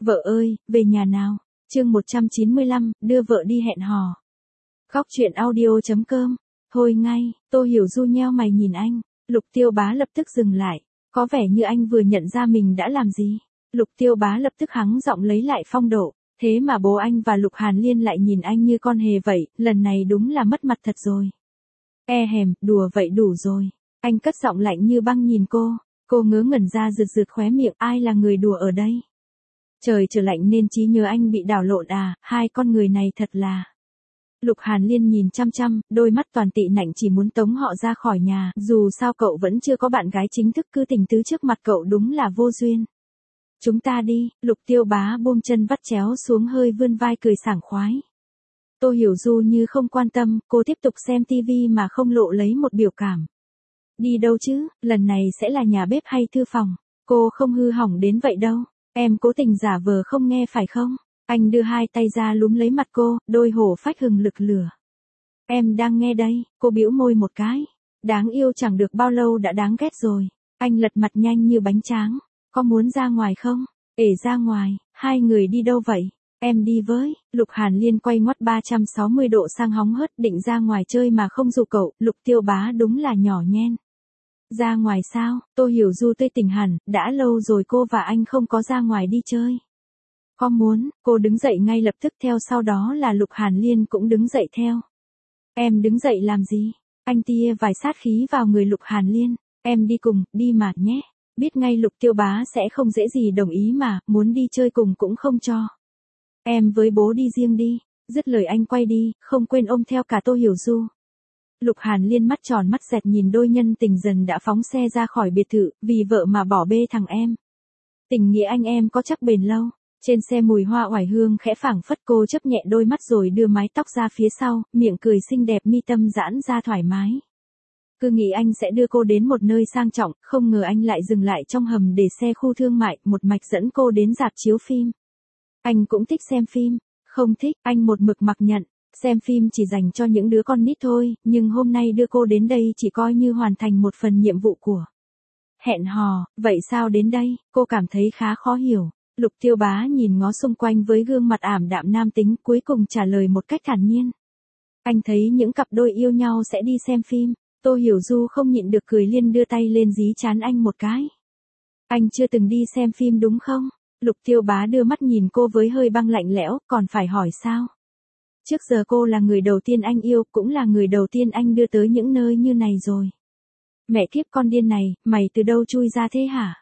Vợ ơi, về nhà nào. Chương 195, đưa vợ đi hẹn hò. Góc truyện audio.com. Thôi ngay, Tô Hiểu Du nheo mày nhìn anh. Lục Tiêu Bá lập tức dừng lại. Có vẻ như anh vừa nhận ra mình đã làm gì. Lục Tiêu Bá lập tức hắng giọng lấy lại phong độ. Thế mà bố anh và Lục Hàn Liên lại nhìn anh như con hề vậy, lần này đúng là mất mặt thật rồi. E hèm, đùa vậy đủ rồi. Anh cất giọng lạnh như băng nhìn cô. Cô ngớ ngẩn ra rượt rượt khóe miệng, ai là người đùa ở đây? Trời trở lạnh nên trí nhớ anh bị đảo lộn à, hai con người này thật là. Lục Hàn Liên nhìn chăm chăm, đôi mắt toàn tị nạnh chỉ muốn tống họ ra khỏi nhà, dù sao cậu vẫn chưa có bạn gái chính thức, cứ tình tứ trước mặt cậu đúng là vô duyên. Chúng ta đi, Lục Tiêu Bá buông chân vắt chéo xuống hơi vươn vai cười sảng khoái. Tô Hiểu Du như không quan tâm, cô tiếp tục xem tivi mà không lộ lấy một biểu cảm. Đi đâu chứ, lần này sẽ là nhà bếp hay thư phòng? Cô không hư hỏng đến vậy đâu. Em cố tình giả vờ không nghe phải không? Anh đưa hai tay ra lúm lấy mặt cô, đôi hổ phách hừng lực lửa. Em đang nghe đây, cô bĩu môi một cái. Đáng yêu chẳng được bao lâu đã đáng ghét rồi. Anh lật mặt nhanh như bánh tráng. Có muốn ra ngoài không? Ra ngoài, hai người đi đâu vậy? Em đi với. Lục Hàn Liên quay ngoắt 360 độ sang hóng hớt định ra ngoài chơi mà không dụ cậu, Lục Tiêu Bá đúng là nhỏ nhen. Ra ngoài sao? Tô Hiểu Du tươi tỉnh hẳn, đã lâu rồi cô và anh không có ra ngoài đi chơi. Có muốn, cô đứng dậy ngay lập tức, theo sau đó là Lục Hàn Liên cũng đứng dậy theo. Em đứng dậy làm gì? Anh tia vài sát khí vào người Lục Hàn Liên. Em đi cùng, đi mà nhé. Biết ngay Lục Tiêu Bá sẽ không dễ gì đồng ý mà, muốn đi chơi cùng cũng không cho. Em với bố đi riêng đi. Dứt lời anh quay đi, không quên ôm theo cả Tô Hiểu Du. Lục Hàn Liên mắt tròn mắt dẹt nhìn đôi nhân tình dần đã phóng xe ra khỏi biệt thự, vì vợ mà bỏ bê thằng em. Tình nghĩa anh em có chắc bền lâu. Trên xe mùi hoa oải hương khẽ phảng phất, cô chớp nhẹ đôi mắt rồi đưa mái tóc ra phía sau, miệng cười xinh đẹp, mi tâm giãn ra thoải mái. Cứ nghĩ anh sẽ đưa cô đến một nơi sang trọng, không ngờ anh lại dừng lại trong hầm để xe khu thương mại, một mạch dẫn cô đến rạp chiếu phim. Anh cũng thích xem phim. Không thích, anh một mực mặc nhận. Xem phim chỉ dành cho những đứa con nít thôi, nhưng hôm nay đưa cô đến đây chỉ coi như hoàn thành một phần nhiệm vụ của hẹn hò. Vậy sao đến đây? Cô cảm thấy khá khó hiểu. Lục Tiêu Bá nhìn ngó xung quanh với gương mặt ảm đạm nam tính, cuối cùng trả lời một cách thản nhiên. Anh thấy những cặp đôi yêu nhau sẽ đi xem phim. Tô Hiểu Du không nhịn được cười liên đưa tay lên dí trán anh một cái. Anh chưa từng đi xem phim đúng không? Lục Tiêu Bá đưa mắt nhìn cô với hơi băng lạnh lẽo, còn phải hỏi sao? Trước giờ cô là người đầu tiên anh yêu, cũng là người đầu tiên anh đưa tới những nơi như này rồi. Mẹ kiếp con điên này, mày từ đâu chui ra thế hả?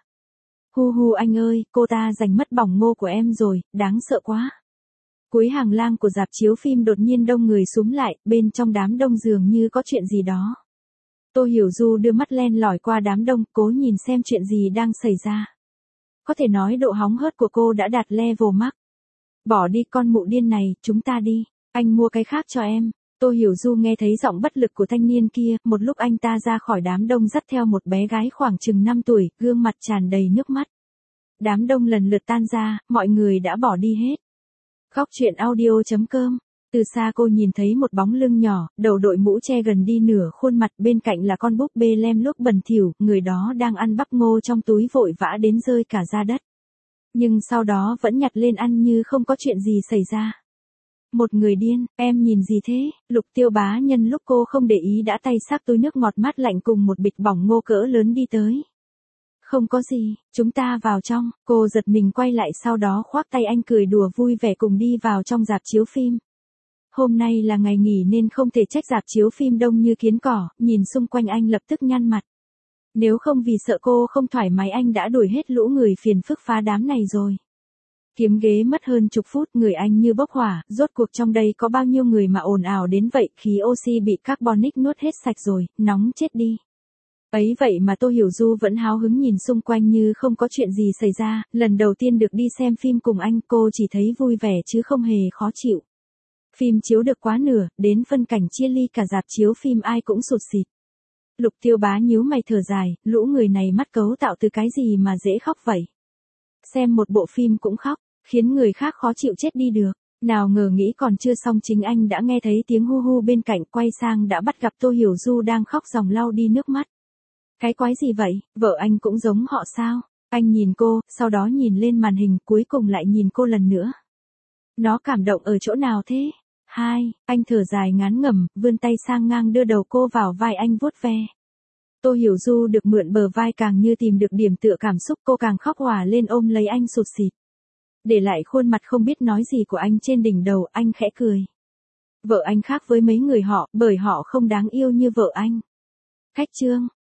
Hu hu anh ơi, cô ta giành mất bỏng ngô của em rồi, đáng sợ quá. Cuối hành lang của rạp chiếu phim đột nhiên đông người xúm lại, bên trong đám đông dường như có chuyện gì đó. Tô Hiểu Du đưa mắt len lỏi qua đám đông, cố nhìn xem chuyện gì đang xảy ra. Có thể nói độ hóng hớt của cô đã đạt level max. Bỏ đi con mụ điên này, chúng ta đi. Anh mua cái khác cho em. Tô Hiểu Du nghe thấy giọng bất lực của thanh niên kia, một lúc anh ta ra khỏi đám đông dắt theo một bé gái khoảng chừng 5 tuổi, gương mặt tràn đầy nước mắt. Đám đông lần lượt tan ra, mọi người đã bỏ đi hết. Góc truyện audio.com. Từ xa cô nhìn thấy một bóng lưng nhỏ, đầu đội mũ che gần đi nửa khuôn mặt, bên cạnh là con búp bê lem luốc bẩn thỉu, người đó đang ăn bắp ngô trong túi vội vã đến rơi cả ra đất. Nhưng sau đó vẫn nhặt lên ăn như không có chuyện gì xảy ra. Một người điên, em nhìn gì thế? Lục Tiêu Bá nhân lúc cô không để ý đã tay xách túi nước ngọt mát lạnh cùng một bịch bỏng ngô cỡ lớn đi tới. Không có gì, chúng ta vào trong. Cô giật mình quay lại, sau đó khoác tay anh cười đùa vui vẻ cùng đi vào trong rạp chiếu phim. Hôm nay là ngày nghỉ nên không thể trách rạp chiếu phim đông như kiến cỏ, nhìn xung quanh anh lập tức nhăn mặt. Nếu không vì sợ cô không thoải mái anh đã đuổi hết lũ người phiền phức phá đám này rồi. Kiếm ghế mất hơn chục phút, người anh như bốc hỏa, rốt cuộc trong đây có bao nhiêu người mà ồn ào đến vậy, khí oxy bị carbonic nuốt hết sạch rồi, nóng chết đi. Ấy vậy mà Tô Hiểu Du vẫn háo hứng nhìn xung quanh như không có chuyện gì xảy ra, lần đầu tiên được đi xem phim cùng anh, cô chỉ thấy vui vẻ chứ không hề khó chịu. Phim chiếu được quá nửa, đến phân cảnh chia ly cả rạp chiếu phim ai cũng sụt sịt. Lục Tiêu Bá nhíu mày thở dài, lũ người này mắt cấu tạo từ cái gì mà dễ khóc vậy? Xem một bộ phim cũng khóc, khiến người khác khó chịu chết đi được. Nào ngờ nghĩ còn chưa xong chính anh đã nghe thấy tiếng hu hu bên cạnh, quay sang đã bắt gặp Tô Hiểu Du đang khóc ròng lau đi nước mắt. Cái quái gì vậy, vợ anh cũng giống họ sao? Anh nhìn cô, sau đó nhìn lên màn hình, cuối cùng lại nhìn cô lần nữa. Nó cảm động ở chỗ nào thế? Hai, anh thở dài ngán ngẩm, vươn tay sang ngang đưa đầu cô vào vai anh vuốt ve. Tô Hiểu Du được mượn bờ vai càng như tìm được điểm tựa cảm xúc, cô càng khóc òa lên ôm lấy anh sụt sịt. Để lại khuôn mặt không biết nói gì của anh trên đỉnh đầu, anh khẽ cười. Vợ anh khác với mấy người họ, bởi họ không đáng yêu như vợ anh. Khách trương.